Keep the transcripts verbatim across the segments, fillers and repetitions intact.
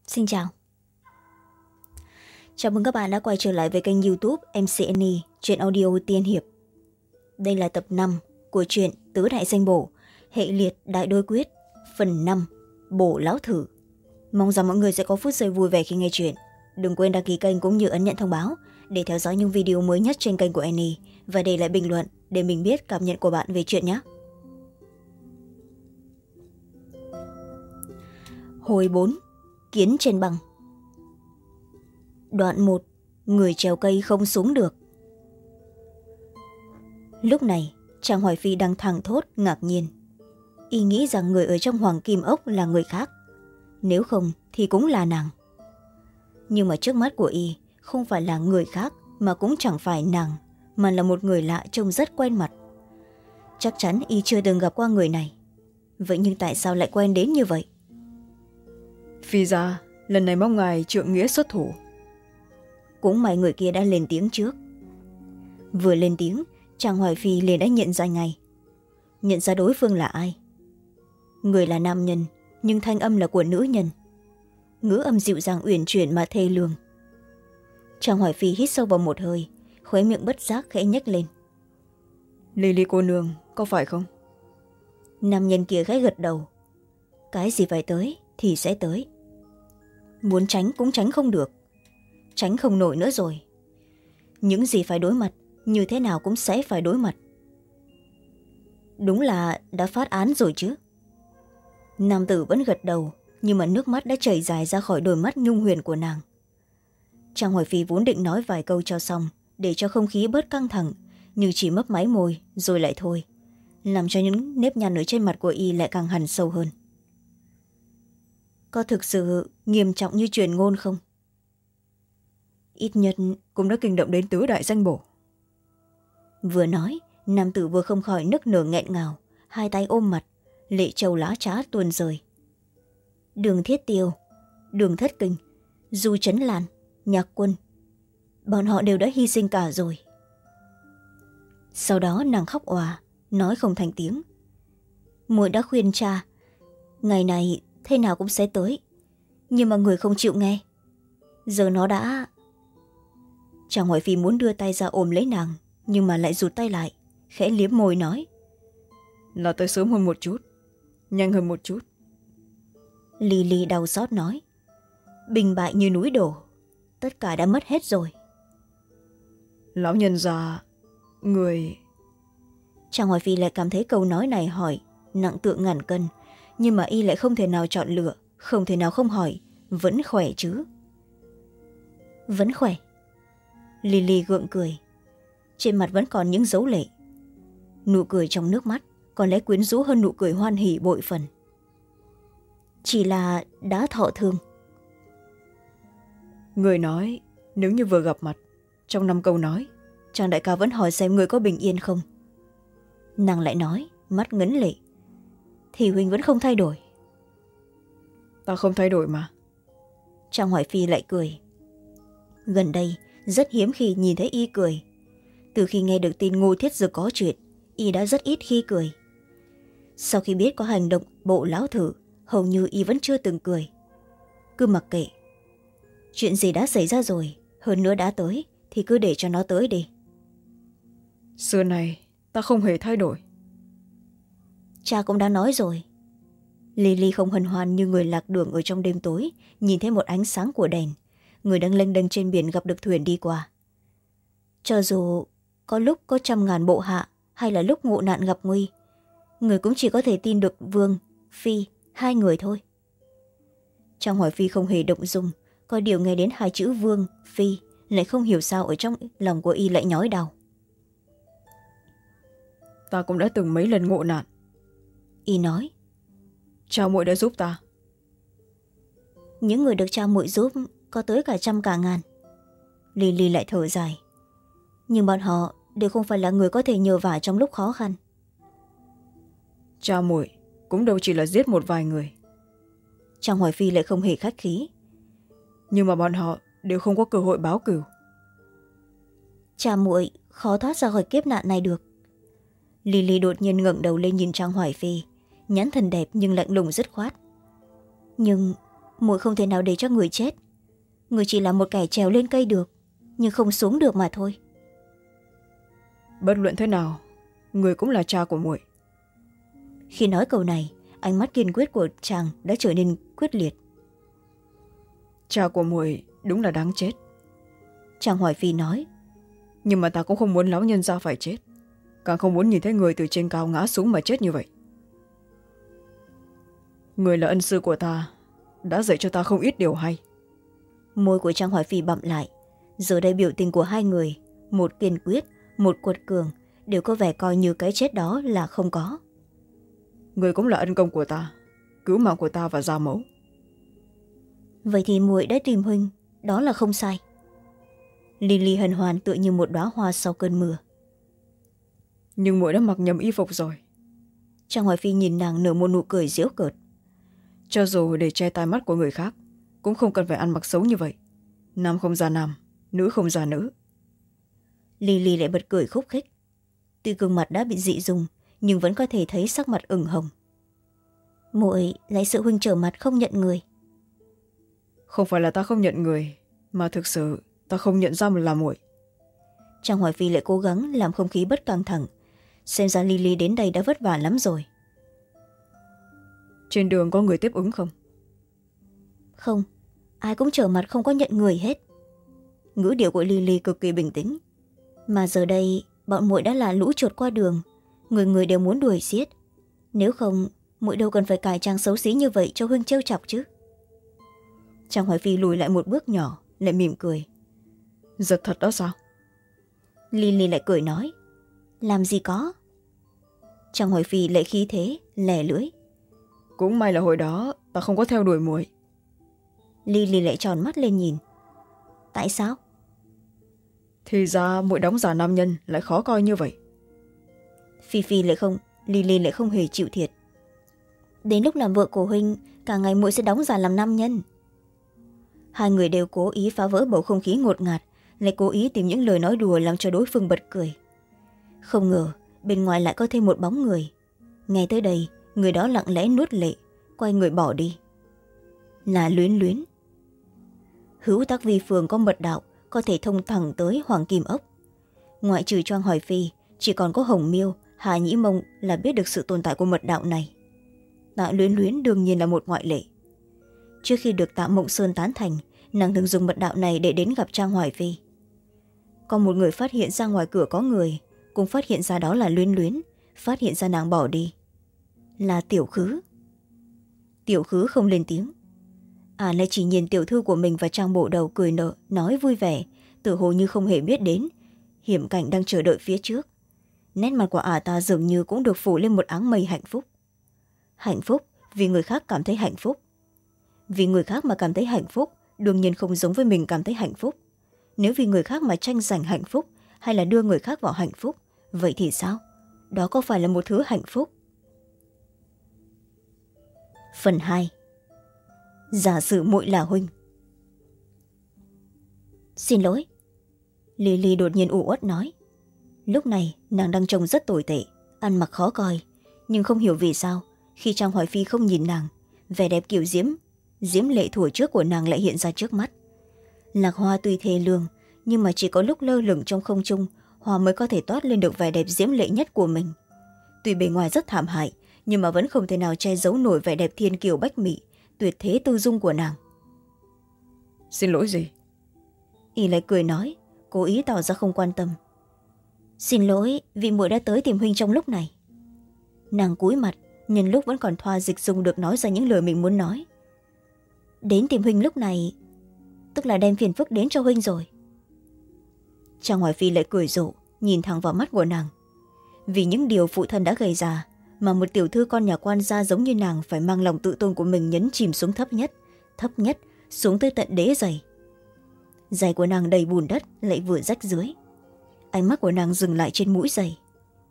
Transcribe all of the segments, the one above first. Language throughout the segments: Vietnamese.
Xin chào. Chào mừng các bạn đã quay trở lại với kênh youtube em xê en e truyện audio tiên hiệp. Đây là tập năm của truyện Tứ Đại Danh Bổ, hệ liệt đại đối quyết, phần năm, bổ lão thử. Mong rằng mọi người sẽ có phút giây vui vẻ khi nghe chuyện. Đừng quên đăng ký kênh cũng như ấn nhận thông báo để theo dõi những video mới nhất trên kênh của Annie và để lại bình luận để mình biết cảm nhận của bạn về chuyện nhé. Hồi bốn, Kiến trên băng. Đoạn một, Người trèo cây không xuống được. Lúc này Trang Hoài Phi đang thẳng thốt ngạc nhiên. Y nghĩ rằng người ở trong Hoàng Kim Ốc là người khác, nếu không thì cũng là nàng. Nhưng mà trước mắt của Y không phải là người khác, mà cũng chẳng phải nàng, mà là một người lạ trông rất quen mặt. Chắc chắn Y chưa từng gặp qua người này. Vậy nhưng tại sao lại quen đến như vậy? Phi ra lần này mong ngài trượng nghĩa xuất thủ. Cũng may người kia đã lên tiếng trước. Vừa lên tiếng, Trang Hoài Phi liền đã nhận ra ngay. Nhận ra đối phương là ai. Người là nam nhân, nhưng thanh âm là của nữ nhân. Ngữ âm dịu dàng uyển chuyển mà thê lương. Trang Hoài Phi hít sâu vào một hơi, khóe miệng bất giác khẽ nhếch lên. Lily cô nương, có phải không? Nam nhân kia khẽ gật đầu. Cái gì phải tới thì sẽ tới. Muốn tránh cũng tránh không được. Tránh không nổi nữa rồi. Những gì phải đối mặt, như thế nào cũng sẽ phải đối mặt. Đúng là đã phát án rồi chứ. Nam tử vẫn gật đầu, nhưng mà nước mắt đã chảy dài ra khỏi đôi mắt nhung huyền của nàng. Trang Hoài Phi vốn định nói vài câu cho xong, để cho không khí bớt căng thẳng, nhưng chỉ mấp máy môi rồi lại thôi, làm cho những nếp nhăn ở trên mặt của Y lại càng hằn sâu hơn. Có thực sự nghiêm trọng như truyền ngôn không? Ít nhất cũng đã kinh động đến tứ đại danh bổ. Vừa nói, nam tử vừa không khỏi nức nở nghẹn ngào, hai tay ôm mặt, lệ trầu lá trá tuôn rơi. Đường Thiết Tiêu, Đường Thất Kinh, Du Trấn Lan, Nhạc Quân, bọn họ đều đã hy sinh cả rồi. Sau đó nàng khóc òa, nói không thành tiếng. Muội đã khuyên cha, ngày này thế nào cũng sẽ tới, nhưng mà người không chịu nghe. Giờ nó đã... Chàng Hoài Phi muốn đưa tay ra ôm lấy nàng, nhưng mà lại rụt tay lại, khẽ liếm môi nói. Là tới sớm hơn một chút, nhanh hơn một chút. Lily đau xót nói. Bình bại như núi đổ, tất cả đã mất hết rồi. Lão nhân già, người... Chàng Hoài Phi lại cảm thấy câu nói này hỏi nặng tượng ngàn cân, nhưng mà Y lại không thể nào chọn lựa, không thể nào không hỏi. Vẫn khỏe chứ? Vẫn khỏe. Lily gượng cười, trên mặt vẫn còn những dấu lệ. Nụ cười trong nước mắt có lẽ quyến rũ hơn nụ cười hoan hỉ bội phần. Chỉ là đã thọ thương. Người nói nếu như vừa gặp mặt, trong năm câu nói chàng đại ca vẫn hỏi xem người có bình yên không. Nàng lại nói, mắt ngấn lệ. Thì huynh vẫn không thay đổi. Ta không thay đổi mà. Trang Hoài Phi lại cười. Gần đây rất hiếm khi nhìn thấy Y cười. Từ khi nghe được tin Ngô Thiết Dực có chuyện, Y đã rất ít khi cười. Sau khi biết có hành động bộ lão thử, hầu như Y vẫn chưa từng cười. Cứ mặc kệ. Chuyện gì đã xảy ra rồi, hơn nữa đã tới, thì cứ để cho nó tới đi. Xưa này ta không hề thay đổi. Cha cũng đã nói rồi. Lily không hân hoan như người lạc đường ở trong đêm tối, nhìn thấy một ánh sáng của đèn, người đang lênh đênh trên biển gặp được thuyền đi qua. Cho dù có lúc có trăm ngàn bộ hạ, hay là lúc ngộ nạn gặp nguy, người cũng chỉ có thể tin được Vương, Phi, hai người thôi. Trang Hoài Phi không hề động dung, có điều nghe đến hai chữ Vương, Phi lại không hiểu sao ở trong lòng của Y lại nhói đau. Ta cũng đã từng mấy lần ngộ nạn. Y nói. Cha muội đã giúp ta. Những người được cha muội giúp có tới cả trăm cả ngàn. Lily lại thở dài. Nhưng bọn họ đều không phải là người có thể nhờ vả trong lúc khó khăn. Cha muội cũng đâu chỉ là giết một vài người. Trang Hoài Phi lại không hề khách khí. Nhưng mà bọn họ đều không có cơ hội báo cửu. Cha muội khó thoát ra khỏi kiếp nạn này được. Lily đột nhiên ngẩng đầu lên nhìn Trang Hoài Phi, nhãn thần đẹp nhưng lạnh lùng dứt khoát. Nhưng muội không thể nào để cho người chết. Người chỉ là một kẻ trèo lên cây được, nhưng không xuống được mà thôi. Bất luận thế nào, người cũng là cha của muội. Khi nói câu này, ánh mắt kiên quyết của chàng đã trở nên quyết liệt. Cha của muội đúng là đáng chết. Chàng Hoài Phi nói. Nhưng mà ta cũng không muốn lão nhân gia phải chết, càng không muốn nhìn thấy người từ trên cao ngã xuống mà chết như vậy. Người là ân sư của ta, đã dạy cho ta không ít điều hay. Môi của Trang Hoài Phi bặm lại. Giờ đây biểu tình của hai người, một kiên quyết, một quật cường, đều có vẻ coi như cái chết đó là không có. Người cũng là ân công của ta, cứu mạng của ta và gia mẫu. Vậy thì muội đã tìm huynh, đó là không sai. Lily hân hoan tựa như một đóa hoa sau cơn mưa. Nhưng muội đã mặc nhầm y phục rồi. Trang Hoài Phi nhìn nàng nở một nụ cười giễu cợt. Cho dù để che tai mắt của người khác, cũng không cần phải ăn mặc xấu như vậy. Nam không ra nam, nữ không ra nữ. Lily lại bật cười khúc khích. Tuy gương mặt đã bị dị dùng, nhưng vẫn có thể thấy sắc mặt ửng hồng. Muội lấy sự huynh trở mặt không nhận người. Không phải là ta không nhận người, mà thực sự ta không nhận ra mình là muội. Trang Hoài Phi lại cố gắng làm không khí bất căng thẳng. Xem ra Lily đến đây đã vất vả lắm rồi. Trên đường có người tiếp ứng không? Không, ai cũng trở mặt không có nhận người hết. Ngữ điệu của Lily cực kỳ bình tĩnh. Mà giờ đây bọn muội đã là lũ chuột qua đường, người người đều muốn đuổi giết. Nếu không, muội đâu cần phải cải trang xấu xí như vậy cho huynh trêu chọc chứ. Trang Hoài Phi lùi lại một bước nhỏ, lại mỉm cười. Giật thật đó sao? Lily lại cười nói. Làm gì có. Trang Hoài Phi lại khí thế, lè lưỡi. Cũng may là hồi đó ta không có theo đuổi muội. Lily lại tròn mắt lên nhìn. Tại sao? Thì ra muội đóng giả nam nhân lại khó coi như vậy. Phi Phi lại không, Lily lại không hề chịu thiệt. Đến lúc làm vợ của huynh, cả ngày muội sẽ đóng giả làm nam nhân. Hai người đều cố ý phá vỡ bầu không khí ngột ngạt, lại cố ý tìm những lời nói đùa làm cho đối phương bật cười. Không ngờ bên ngoài lại có thêm một bóng người. Nghe tới đây, người đó lặng lẽ nuốt lệ, quay người bỏ đi. Là Luyến Luyến. Hữu Tắc Vi phường có mật đạo, có thể thông thẳng tới Hoàng Kim Ốc. Ngoại trừ Trang Hoài Phi, chỉ còn có Hồng Miêu, Hà Nhĩ Mông là biết được sự tồn tại của mật đạo này. Tạ Luyến Luyến đương nhiên là một ngoại lệ. Trước khi được Tạ Mộng Sơn tán thành, nàng thường dùng mật đạo này để đến gặp Trang Hoài Phi. Có một người phát hiện ra ngoài cửa có người, cũng phát hiện ra đó là Luyến Luyến, phát hiện ra nàng bỏ đi. Là Tiểu Khứ. Tiểu Khứ không lên tiếng. À lại chỉ nhìn tiểu thư của mình và Trang Bộ Đầu cười nở, nói vui vẻ, tự hồ như không hề biết đến hiểm cảnh đang chờ đợi phía trước. Nét mặt của ả ta dường như cũng được phủ lên một áng mây hạnh phúc. Hạnh phúc vì người khác cảm thấy hạnh phúc. Vì người khác mà cảm thấy hạnh phúc, đương nhiên không giống với mình cảm thấy hạnh phúc. Nếu vì người khác mà tranh giành hạnh phúc, hay là đưa người khác vào hạnh phúc, vậy thì sao? Đó có phải là một thứ hạnh phúc? Phần hai. Giả sử muội là huynh. Xin lỗi. Lily đột nhiên u uất nói. Lúc này nàng đang trông rất tồi tệ, ăn mặc khó coi, nhưng không hiểu vì sao khi Trang Hoài Phi không nhìn nàng, vẻ đẹp kiểu diễm diễm lệ thuở trước của nàng lại hiện ra trước mắt. Lạc hoa tuy thê lương, nhưng mà chỉ có lúc lơ lửng trong không trung, hoa mới có thể toát lên được vẻ đẹp diễm lệ nhất của mình. Tuy bề ngoài rất thảm hại, nhưng mà vẫn không thể nào che giấu nổi vẻ đẹp thiên kiều bách mỹ, tuyệt thế tư dung của nàng. Xin lỗi gì? Y lại cười nói, cố ý tỏ ra không quan tâm. Xin lỗi vì muội đã tới tìm huynh trong lúc này. Nàng cúi mặt, nhân lúc vẫn còn thoa dịch dung được nói ra những lời mình muốn nói. Đến tìm huynh lúc này, tức là đem phiền phức đến cho huynh rồi. Trang Hoài Phi lại cười rộ, nhìn thẳng vào mắt của nàng. Vì những điều phụ thân đã gây ra, mà một tiểu thư con nhà quan gia giống như nàng phải mang lòng tự tôn của mình nhấn chìm xuống thấp nhất, thấp nhất, xuống tới tận đế giày. Giày của nàng đầy bùn đất, lại vừa rách dưới. Ánh mắt của nàng dừng lại trên mũi giày.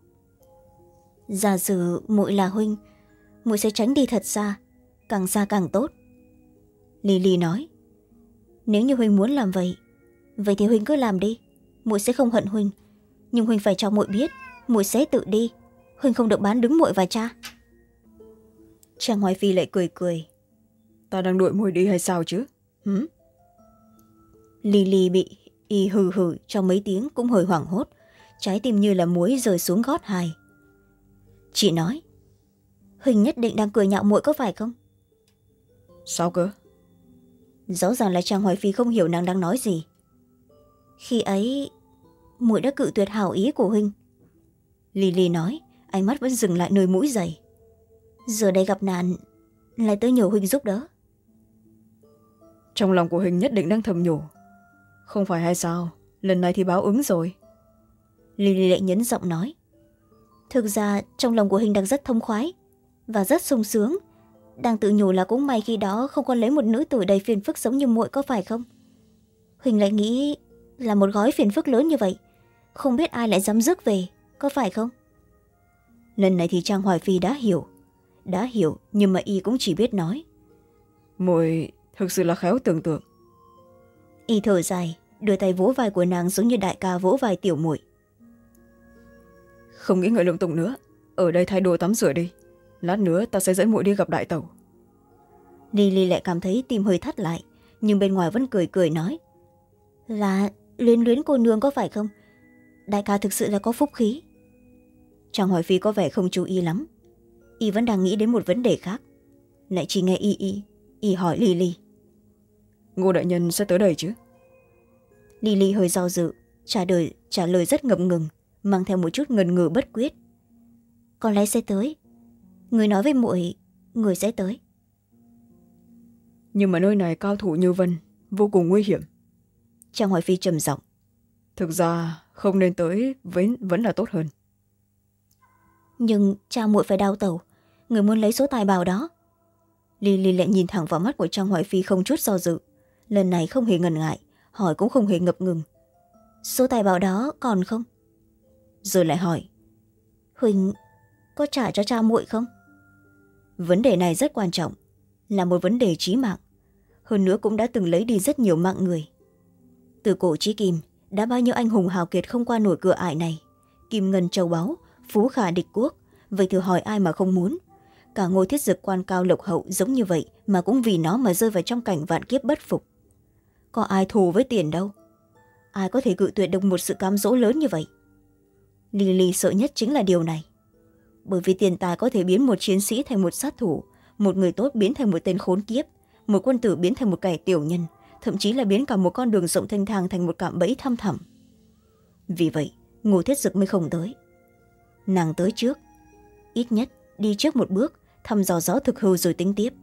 Giả sử muội là huynh, muội sẽ tránh đi thật xa, càng xa càng tốt. Lily nói. Nếu như huynh muốn làm vậy, vậy thì huynh cứ làm đi, muội sẽ không hận huynh. Nhưng huynh phải cho muội biết, muội sẽ tự đi, huynh không được bán đứng muội và cha. Trang Hoài Phi lại cười cười. ta đang đuổi muội đi hay sao chứ? Hử? Lily bị y hừ hừ trong mấy tiếng cũng hơi hoảng hốt, trái tim như là muối rơi xuống gót hài. Chị nói, Huỳnh nhất định đang cười nhạo muội có phải không? Sao cơ? Rõ ràng là Trang Hoài Phi không hiểu nàng đang nói gì. Khi ấy muội đã cự tuyệt hảo ý của Huỳnh. Lily nói, ánh mắt vẫn dừng lại nơi mũi giày. Giờ đây gặp nạn lại tới nhờ Huỳnh giúp đỡ. Trong lòng của Huỳnh nhất định đang thầm nhủ, không phải hay sao, lần này thì báo ứng rồi. Lily lại nhấn giọng nói, thực ra trong lòng của Huỳnh đang rất thông khoái và rất sung sướng, đang tự nhủ là cũng may khi đó không còn lấy một nữ tử đầy phiền phức giống như muội có phải không? Huỳnh lại nghĩ là một gói phiền phức lớn như vậy, không biết ai lại dám rước về, có phải không? Lần này thì Trang Hoài Phi đã hiểu, đã hiểu nhưng mà y cũng chỉ biết nói. Muội thực sự là khéo tưởng tượng. Y thở dài, đưa tay vỗ vai của nàng giống như đại ca vỗ vai tiểu muội. Không nghĩ ngợi lung tung nữa, ở đây thay đồ tắm rửa đi, lát nữa ta sẽ dẫn muội đi gặp đại tẩu. Lily lại cảm thấy tim hơi thắt lại, nhưng bên ngoài vẫn cười cười nói, là luyến luyến cô nương có phải không? Đại ca thực sự là có phúc khí. Trang Hoài Phi có vẻ không chú ý lắm, y vẫn đang nghĩ đến một vấn đề khác. Lại chỉ nghe y y y hỏi Lily, Ngô đại nhân sẽ tới đây chứ? Lily hơi do dự, trả lời, trả lời rất ngập ngừng, mang theo một chút ngần ngừ bất quyết. Có lẽ sẽ tới. Người nói với muội, người sẽ tới. Nhưng mà nơi này cao thủ như Vân, vô cùng nguy hiểm. Trang Hoài Phi trầm giọng, thực ra không nên tới vẫn, vẫn là tốt hơn. Nhưng cha muội phải đau tẩu, người muốn lấy số tài bào đó. Lily lại nhìn thẳng vào mắt của Trang Hoài Phi không chút do dự, lần này không hề ngần ngại, hỏi cũng không hề ngập ngừng. Số tài bào đó còn không? Rồi lại hỏi, Huỳnh có trả cho cha muội không? Vấn đề này rất quan trọng, là một vấn đề chí mạng, hơn nữa cũng đã từng lấy đi rất nhiều mạng người. Từ cổ chí kim, đã bao nhiêu anh hùng hào kiệt không qua nổi cửa ải này, kim ngân châu báu, phú khả địch quốc, vậy thử hỏi ai mà không muốn. Cả Ngô Thiết Dực quan cao lộc hậu giống như vậy mà cũng vì nó mà rơi vào trong cảnh vạn kiếp bất phục. Có ai thù với tiền đâu, ai có thể cự tuyệt được một sự cám dỗ lớn như vậy. Lily sợ nhất chính là điều này, bởi vì tiền tài có thể biến một chiến sĩ thành một sát thủ, một người tốt biến thành một tên khốn kiếp, một quân tử biến thành một kẻ tiểu nhân, thậm chí là biến cả một con đường rộng thanh thang thành một cạm bẫy thăm thẳm. Vì vậy Ngô Thiết Dực mới không tới. Nàng tới trước, ít nhất đi trước một bước, thăm dò gió thực hư rồi tính tiếp.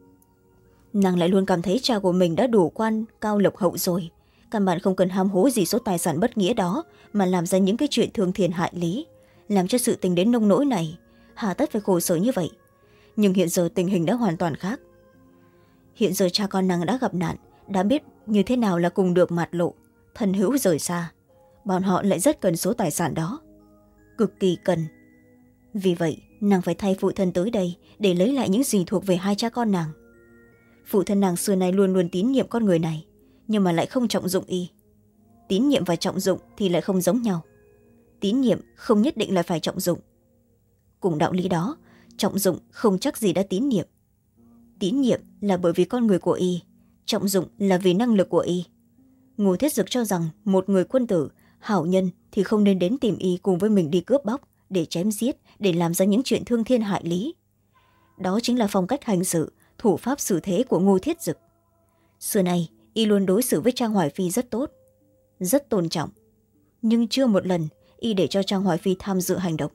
Nàng lại luôn cảm thấy cha của mình đã đủ quan cao lộc hậu rồi, căn bản không cần ham hố gì số tài sản bất nghĩa đó mà làm ra những cái chuyện thương thiên hại lý, làm cho sự tình đến nông nỗi này, hà tất phải khổ sở như vậy. Nhưng hiện giờ tình hình đã hoàn toàn khác. Hiện giờ cha con nàng đã gặp nạn, đã biết như thế nào là cùng được mạt lộ, thân hữu rời xa. Bọn họ lại rất cần số tài sản đó, cực kỳ cần. Vì vậy nàng phải thay phụ thân tới đây để lấy lại những gì thuộc về hai cha con nàng. Phụ thân nàng xưa nay luôn luôn tín nhiệm con người này, nhưng mà lại không trọng dụng y. Tín nhiệm và trọng dụng thì lại không giống nhau. Tín nhiệm không nhất định là phải trọng dụng. Cùng đạo lý đó, trọng dụng không chắc gì đã tín nhiệm. Tín nhiệm là bởi vì con người của y, trọng dụng là vì năng lực của y. Ngô Thiết Dực cho rằng một người quân tử, hảo nhân thì không nên đến tìm y cùng với mình đi cướp bóc, để chém giết, để làm ra những chuyện thương thiên hại lý. Đó chính là phong cách hành xử, thủ pháp xử thế của Ngô Thiết Dực. Xưa nay y luôn đối xử với Trang Hoài Phi rất tốt, rất tôn trọng, nhưng chưa một lần y để cho Trang Hoài Phi tham dự hành động.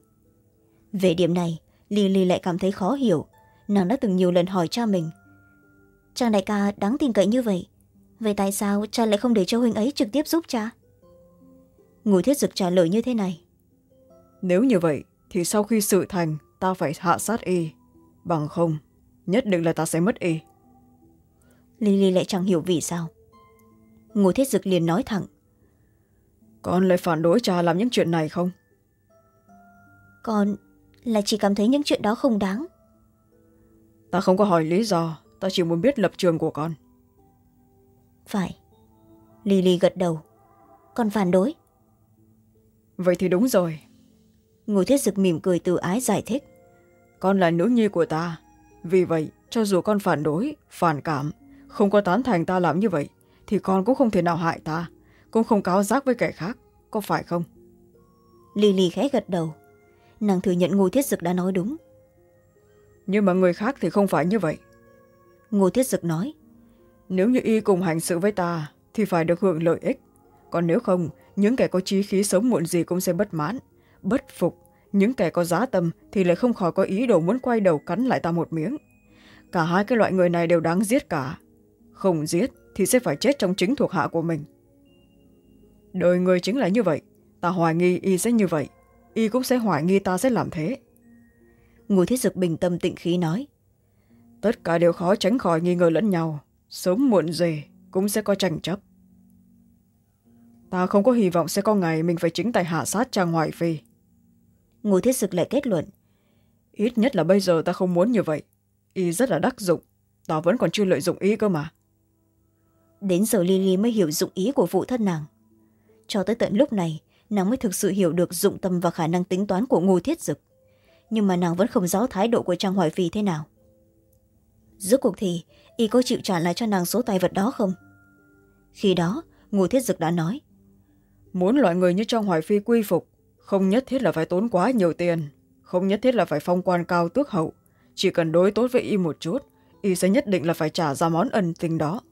Về điểm này Lily lại cảm thấy khó hiểu. Nàng đã từng nhiều lần hỏi cha mình, Trang đại ca đáng tin cậy như vậy, vậy tại sao cha lại không để cho huynh ấy trực tiếp giúp cha? Ngô Thiết Dực trả lời như thế này, nếu như vậy thì sau khi sự thành ta phải hạ sát y, bằng không nhất định là ta sẽ mất y. Lily lại chẳng hiểu vì sao. Ngô Thiết Dực liền nói thẳng, con lại phản đối cha làm những chuyện này không? Con là chỉ cảm thấy những chuyện đó không đáng. Ta không có hỏi lý do, ta chỉ muốn biết lập trường của con. Phải. Lily gật đầu, con phản đối. Vậy thì đúng rồi. Ngô Thiết Dực mỉm cười từ ái giải thích, con là nữ nhi của ta, vì vậy cho dù con phản đối phản cảm không có tán thành ta làm như vậy thì con cũng không thể nào hại ta, cũng không cáo giác với kẻ khác, có phải không? Lily khẽ gật đầu. Nàng thừa nhận Ngô Thiết Dực đã nói đúng. Nhưng mà người khác thì không phải như vậy. Ngô Thiết Dực nói. Nếu như y cùng hành sự với ta thì phải được hưởng lợi ích, còn nếu không, những kẻ có chí khí sớm muộn gì cũng sẽ bất mãn bất phục. Những kẻ có giá tâm thì lại không khỏi có ý đồ muốn quay đầu cắn lại ta một miếng. Cả hai cái loại người này đều đáng giết cả. Không giết thì sẽ phải chết trong chính thuộc hạ của mình. Đời người chính là như vậy. Ta hoài nghi y sẽ như vậy, y cũng sẽ hoài nghi ta sẽ làm thế. Ngô Thiết Dực bình tâm tịnh khí nói. Tất cả đều khó tránh khỏi nghi ngờ lẫn nhau, sớm muộn gì cũng sẽ có tranh chấp. Ta không có hy vọng sẽ có ngày mình phải chính tay hạ sát Trang Hoài Phi. Ngô Thiết Dực lại kết luận. Ít nhất là bây giờ ta không muốn như vậy. Y rất là đắc dụng, ta vẫn còn chưa lợi dụng ý cơ mà. Đến giờ Lily mới hiểu dụng ý của phụ thân nàng. Cho tới tận lúc này, nàng mới thực sự hiểu được dụng tâm và khả năng tính toán của Ngô Thiết Dực. Nhưng mà nàng vẫn không rõ thái độ của Trang Hoài Phi thế nào. Rốt cuộc thì y có chịu trả lại cho nàng số tài vật đó không? Khi đó Ngô Thiết Dực đã nói. Muốn loại người như Trang Hoài Phi quy phục, không nhất thiết là phải tốn quá nhiều tiền, không nhất thiết là phải phong quan cao tước hậu, chỉ cần đối tốt với y một chút, y sẽ nhất định là phải trả ra món ân tình đó.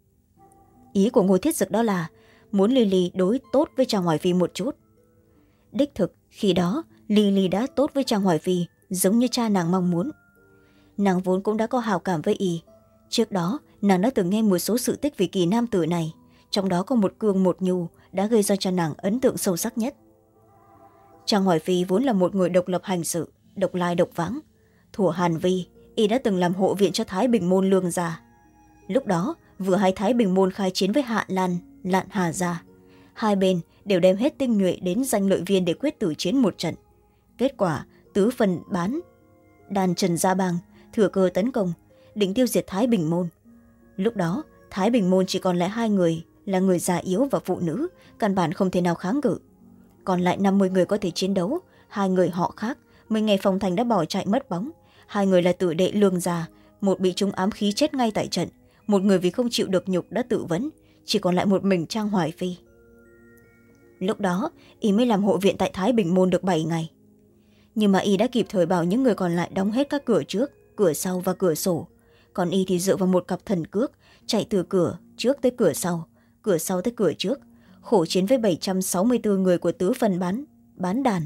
Ý của Ngô Thiết Dực đó là muốn Lily đối tốt với Trang Hoài Phi một chút. Đích thực khi đó Lily đã tốt với Trang Hoài Phi giống như cha nàng mong muốn. Nàng vốn cũng đã có hào cảm với y. Trước đó nàng đã từng nghe một số sự tích về kỳ nam tử này, trong đó có một cương một nhu đã gây ra cho nàng ấn tượng sâu sắc nhất. Trang Hoài Phi vốn là một người độc lập hành sự, độc lai độc vãng. Thuở Hàn Vi, y đã từng làm hộ viện cho Thái Bình Môn Lương gia. Lúc đó vừa hay Thái Bình Môn khai chiến với Hạ Lan, Lạn Hà gia. Hai bên đều đem hết tinh nhuệ đến danh lợi viên để quyết tử chiến một trận. Kết quả tứ phần bán đàn Trần Gia Bang thừa cơ tấn công, định tiêu diệt Thái Bình Môn. Lúc đó Thái Bình Môn chỉ còn lại hai người, là người già yếu và phụ nữ, căn bản không thể nào kháng cự. Còn lại năm mươi người có thể chiến đấu, hai người họ khác mới ngày phòng thành đã bỏ chạy mất bóng. Hai người là tử đệ Lương gia, một bị trúng ám khí chết ngay tại trận, một người vì không chịu được nhục đã tự vấn, chỉ còn lại một mình Trang Hoài Phi. Lúc đó y mới làm hộ viện tại Thái Bình Môn được bảy ngày. Nhưng mà y đã kịp thời bảo những người còn lại đóng hết các cửa trước, cửa sau và cửa sổ. Còn y thì dựa vào một cặp thần cước, chạy từ cửa trước tới cửa sau, cửa sau tới cửa trước, khổ chiến với bảy trăm sáu mươi bốn người của tứ phần bán, bán đàn.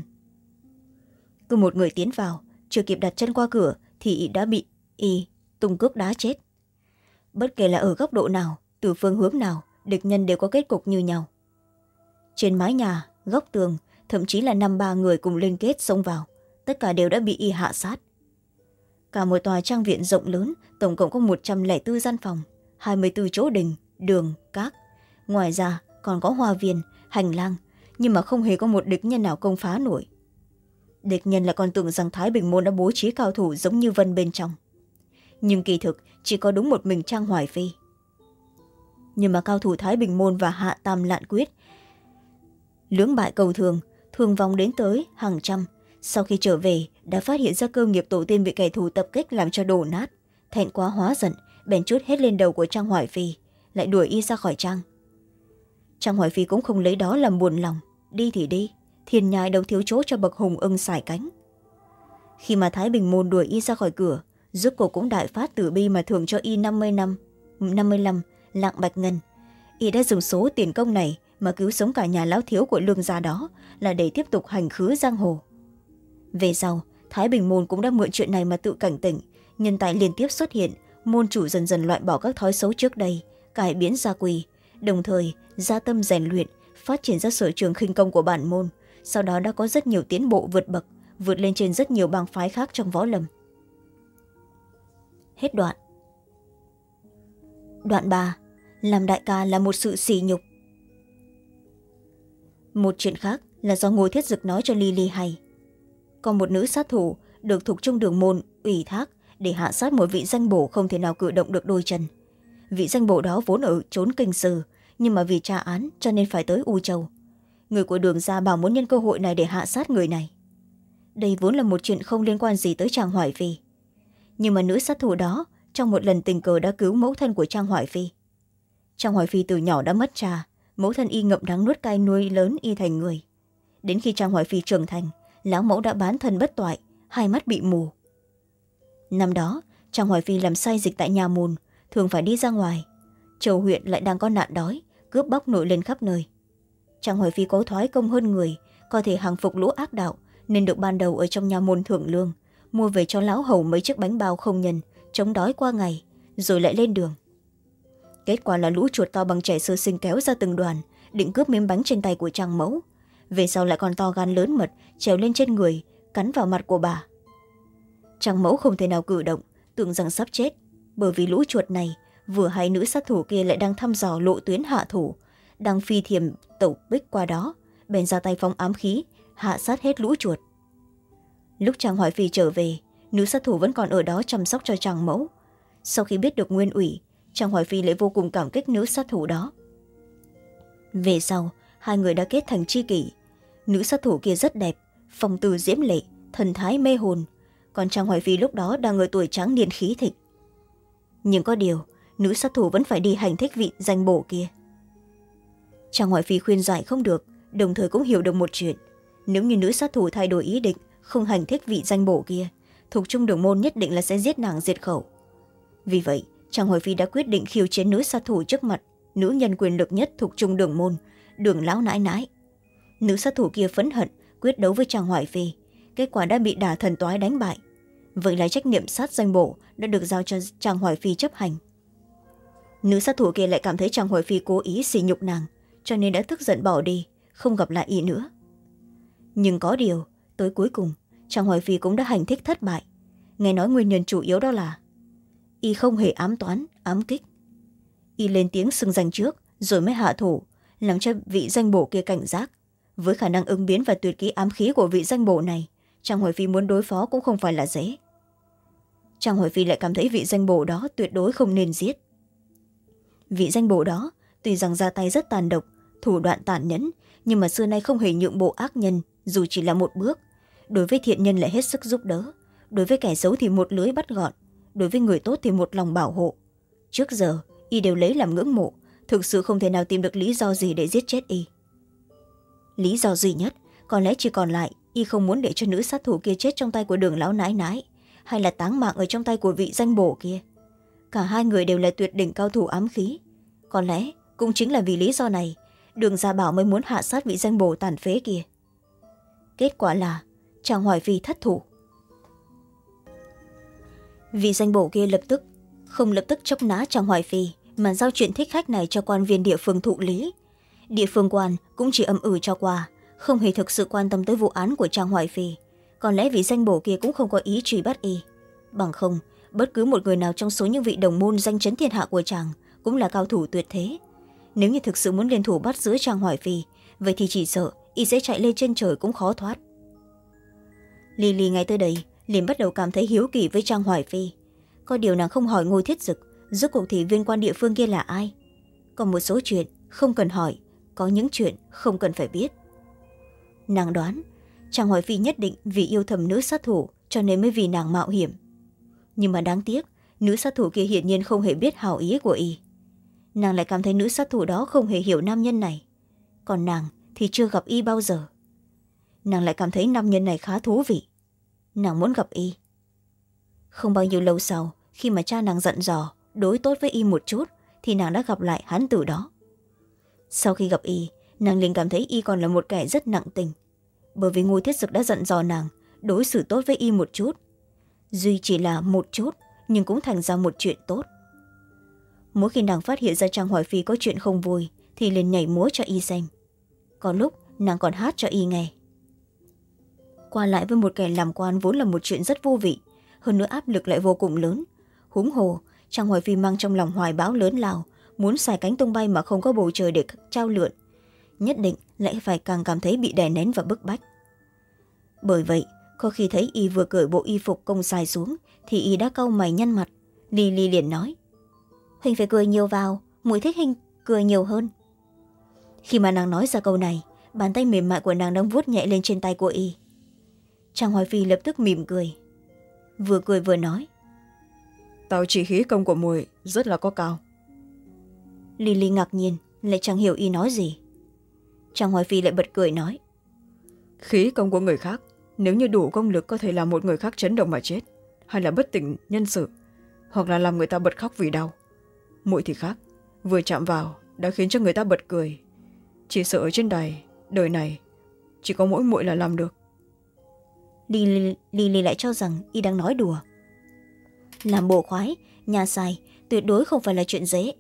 Cứ một người tiến vào, chưa kịp đặt chân qua cửa thì y đã bị y tung cước đá chết. Bất kể là ở góc độ nào, từ phương hướng nào, địch nhân đều có kết cục như nhau. Trên mái nhà, góc tường, thậm chí là năm ba người cùng liên kết xông vào, tất cả đều đã bị y hạ sát. Cả một tòa trang viện rộng lớn, tổng cộng có một trăm lẻ bốn gian phòng, hai mươi bốn chỗ đình, đường, các. Ngoài ra còn có hoa viên, hành lang, nhưng mà không hề có một địch nhân nào công phá nổi. Địch nhân lại còn tưởng rằng Thái Bình Môn đã bố trí cao thủ giống như Vân bên trong. Nhưng kỳ thực chỉ có đúng một mình Trang Hoài Phi. Nhưng mà cao thủ Thái Bình Môn và Hạ Tam Lạn Quyết lưỡng bại cầu thường, thương vong đến tới hàng trăm. Sau khi trở về đã phát hiện ra cơ nghiệp tổ tiên bị kẻ thù tập kích làm cho đổ nát. Thẹn quá hóa giận, bèn trút hết lên đầu của Trang Hoài Phi, lại đuổi y ra khỏi trang. Trang Hoài Phi cũng không lấy đó làm buồn lòng, đi thì đi, thiên nhai đâu thiếu chỗ cho bậc hùng ưng sải cánh. Khi mà Thái Bình Môn đuổi y ra khỏi cửa, rốt cuộc cũng đại phát tử bi mà thưởng cho y năm mươi năm năm mươi lăm lạng bạch ngân. Y đã dùng số tiền công này mà cứu sống cả nhà lão thiếu của Lương gia đó, là để tiếp tục hành khứ giang hồ. Về sau Thái Bình Môn cũng đã mượn chuyện này mà tự cảnh tỉnh, nhân tài liên tiếp xuất hiện, môn chủ dần dần loại bỏ các thói xấu trước đây, cải biến gia quy, đồng thời gia tâm rèn luyện, phát triển ra sở trường khinh công của bản môn. Sau đó đã có rất nhiều tiến bộ vượt bậc, vượt lên trên rất nhiều bang phái khác trong võ lâm. Hết đoạn. Đoạn ba. Làm đại ca là một sự sỉ nhục. Một chuyện khác là do Ngô Thiết Dực nói cho Lily hay. Còn một nữ sát thủ được Thục Trung Đường Môn ủy thác để hạ sát một vị danh bổ không thể nào cử động được đôi chân. Vị danh bổ đó vốn ở trốn Kinh Sư, nhưng mà vì tra án cho nên phải tới U Châu. Người của Đường gia bảo muốn nhân cơ hội này để hạ sát người này. Đây vốn là một chuyện không liên quan gì tới Trang Hoài Phi. Nhưng mà nữ sát thủ đó trong một lần tình cờ đã cứu mẫu thân của Trang Hoài Phi. Trang Hoài Phi từ nhỏ đã mất cha, mẫu thân y ngậm đắng nuốt cay nuôi lớn y thành người. Đến khi Trang Hoài Phi trưởng thành, lão mẫu đã bán thân bất toại, hai mắt bị mù. Năm đó Trang Hoài Phi làm sai dịch tại nhà môn, thường phải đi ra ngoài. Châu huyện lại đang có nạn đói, cướp bóc nổi lên khắp nơi. Trang Hoài Phi có thoái công hơn người, có thể hàng phục lũ ác đạo, nên được ban đầu ở trong nhà môn thưởng lương, mua về cho lão hầu mấy chiếc bánh bao không nhân, chống đói qua ngày, rồi lại lên đường. Kết quả là lũ chuột to bằng trẻ sơ sinh kéo ra từng đoàn, định cướp miếng bánh trên tay của Trang mẫu. Về sau lại còn to gan lớn mật, trèo lên trên người, cắn vào mặt của bà. Trang mẫu không thể nào cử động, tưởng rằng sắp chết, bởi vì lũ chuột này vừa hay nữ sát thủ kia lại đang thăm dò lộ tuyến hạ thủ, đang phi thiềm tẩu bích qua đó, bèn ra tay phóng ám khí, hạ sát hết lũ chuột. Lúc Trang Hoài Phi trở về, nữ sát thủ vẫn còn ở đó chăm sóc cho Trang mẫu. Sau khi biết được nguyên ủy, Trang Hoài Phi lại vô cùng cảm kích nữ sát thủ đó. Về sau, hai người đã kết thành tri kỷ. Nữ sát thủ kia rất đẹp, phong tư diễm lệ, thần thái mê hồn, còn Trang Hoài Phi lúc đó đang ở tuổi tráng niên khí thịnh. Nhưng có điều, nữ sát thủ vẫn phải đi hành thích vị danh bổ kia. Trang Hoài Phi khuyên giải không được, đồng thời cũng hiểu được một chuyện. Nếu như nữ sát thủ thay đổi ý định, không hành thích vị danh bổ kia, Thục Trung Đường môn nhất định là sẽ giết nàng diệt khẩu. Vì vậy, Trang Hoài Phi đã quyết định khiêu chiến nữ sát thủ trước mặt nữ nhân quyền lực nhất Thục Trung Đường môn, Đường lão nãi nãi. Nữ sát thủ kia phẫn hận quyết đấu với Trang Hoài Phi, kết quả đã bị đả thần toái đánh bại. Vậy là trách nhiệm sát danh bổ đã được giao cho Trang Hoài Phi chấp hành. Nữ sát thủ kia lại cảm thấy Trang Hoài Phi cố ý sỉ nhục nàng, cho nên đã tức giận bỏ đi, không gặp lại y nữa. Nhưng có điều, tới cuối cùng Trang Hoài Phi cũng đã hành thích thất bại. Nghe nói nguyên nhân chủ yếu đó là y không hề ám toán, ám kích. Y lên tiếng xưng danh trước rồi mới hạ thủ, làm cho vị danh bổ kia cảnh giác. Với khả năng ứng biến và tuyệt kỹ ám khí của vị danh bổ này, Trang Hoài Phi muốn đối phó cũng không phải là dễ. Trang Hoài Phi lại cảm thấy vị danh bổ đó tuyệt đối không nên giết. Vị danh bổ đó tuy rằng ra tay rất tàn độc, thủ đoạn tàn nhẫn, nhưng mà xưa nay không hề nhượng bộ ác nhân, dù chỉ là một bước. Đối với thiện nhân lại hết sức giúp đỡ, đối với kẻ xấu thì một lưới bắt gọn, đối với người tốt thì một lòng bảo hộ. Trước giờ y đều lấy làm ngưỡng mộ, thực sự không thể nào tìm được lý do gì để giết chết y. Lý do duy nhất có lẽ chỉ còn lại y không muốn để cho nữ sát thủ kia chết trong tay của Đường lão nãi nãi, hay là táng mạng ở trong tay của vị danh bổ kia. Cả hai người đều là tuyệt đỉnh cao thủ ám khí. Có lẽ cũng chính là vì lý do này, Đường Gia Bảo mới muốn hạ sát vị danh bổ tàn phế kia. Kết quả là Trang Hoài Phi thất thủ. Vị danh bổ kia lập tức không lập tức chốc nã Trang Hoài Phi, mà giao chuyện thích khách này cho quan viên địa phương thụ lý. Địa phương quan cũng chỉ âm ử cho qua, không hề thực sự quan tâm tới vụ án của Trang Hoài Phi. Còn lẽ vị danh bổ kia cũng không có ý truy bắt y. Bằng không, bất cứ một người nào trong số những vị đồng môn danh chấn thiên hạ của chàng cũng là cao thủ tuyệt thế. Nếu như thực sự muốn liên thủ bắt giữ Trang Hoài Phi, vậy thì chỉ sợ y sẽ chạy lên trên trời cũng khó thoát. Lily ngay tới đây liền bắt đầu cảm thấy hiếu kỳ với Trang Hoài Phi. Có điều nàng không hỏi Ngô Thiết Dực rốt cuộc thì viên quan địa phương kia là ai. Còn một số chuyện không cần hỏi, có những chuyện không cần phải biết. Nàng đoán Trang Hoài Phi nhất định vì yêu thầm nữ sát thủ cho nên mới vì nàng mạo hiểm. Nhưng mà đáng tiếc, nữ sát thủ kia hiển nhiên không hề biết hảo ý của y. Nàng lại cảm thấy nữ sát thủ đó không hề hiểu nam nhân này, còn nàng thì chưa gặp y bao giờ. Nàng lại cảm thấy nam nhân này khá thú vị, nàng muốn gặp y. Không bao nhiêu lâu sau, khi mà cha nàng dặn dò đối tốt với y một chút, thì nàng đã gặp lại hắn từ đó. Sau khi gặp y, nàng liền cảm thấy y còn là một kẻ rất nặng tình, bởi vì Ngô Thiết Dực đã dặn dò nàng đối xử tốt với y một chút. Duy chỉ là một chút, nhưng cũng thành ra một chuyện tốt. Mỗi khi nàng phát hiện ra Trang Hoài Phi có chuyện không vui, thì liền nhảy múa cho y xem. Có lúc nàng còn hát cho y nghe. Qua lại với một kẻ làm quan vốn là một chuyện rất vô vị, hơn nữa áp lực lại vô cùng lớn. Huống hồ Trang Hoài Phi mang trong lòng hoài bão lớn lao, muốn xài cánh tung bay mà không có bầu trời để trao lượn, nhất định lại phải càng cảm thấy bị đè nén và bức bách. Bởi vậy, có khi thấy y vừa cởi bộ y phục công xài xuống thì y đã cau mày nhăn mặt. Lily liền nói: "Huynh phải cười nhiều vào, muội thích Huynh cười nhiều hơn." Khi mà nàng nói ra câu này, bàn tay mềm mại của nàng đang vuốt nhẹ lên trên tay của y. Trang Hoài Phi lập tức mỉm cười, vừa cười vừa nói: tao chỉ khí công của muội rất là có cao. Lily ngạc nhiên, lại chẳng hiểu y nói gì. Trang Hoài Phi lại bật cười nói. Khí công của người khác, nếu như đủ công lực có thể làm một người khác chấn động mà chết, hay là bất tỉnh nhân sự, hoặc là làm người ta bật khóc vì đau. Muội thì khác, vừa chạm vào đã khiến cho người ta bật cười. Chỉ sợ ở trên đài đời này chỉ có mỗi muội là làm được. Lily, Lily lại cho rằng y đang nói đùa. Làm bộ khoái, nhà xài tuyệt đối không phải là chuyện dễ.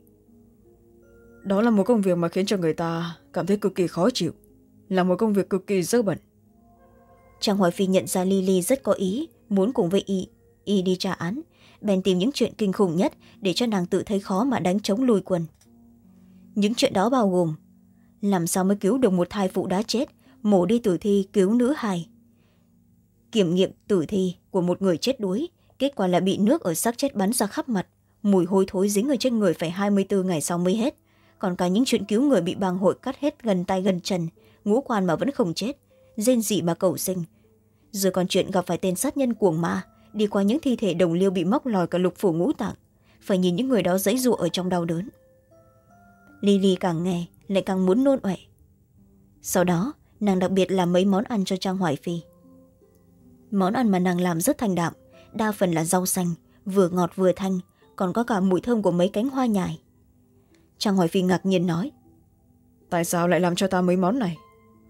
Đó là một công việc mà khiến cho người ta cảm thấy cực kỳ khó chịu, là một công việc cực kỳ dơ bẩn. Trang Hoài Phi nhận ra Lily rất có ý muốn cùng với y, y đi tra án, bèn tìm những chuyện kinh khủng nhất để cho nàng tự thấy khó mà đánh chống lui quân. Những chuyện đó bao gồm làm sao mới cứu được một thai phụ đã chết, mổ đi tử thi cứu nữ hài, kiểm nghiệm tử thi của một người chết đuối, kết quả là bị nước ở xác chết bắn ra khắp mặt, mùi hôi thối dính ở trên người phải hai mươi bốn ngày sau mới hết. Còn cả những chuyện cứu người bị bàng hội cắt hết gần tay gần chân, ngũ quan mà vẫn không chết, rên rỉ mà cầu sinh. Rồi còn chuyện gặp phải tên sát nhân cuồng ma, đi qua những thi thể đồng liêu bị móc lòi cả lục phủ ngũ tạng, phải nhìn những người đó giãy giụa ở trong đau đớn. Lily càng nghe lại càng muốn nôn ọe. Sau đó nàng đặc biệt làm mấy món ăn cho Trang Hoài Phi. Món ăn mà nàng làm rất thanh đạm, đa phần là rau xanh, vừa ngọt vừa thanh, còn có cả mùi thơm của mấy cánh hoa nhài. Trang Hoài Phi ngạc nhiên nói. Tại sao lại làm cho ta mấy món này?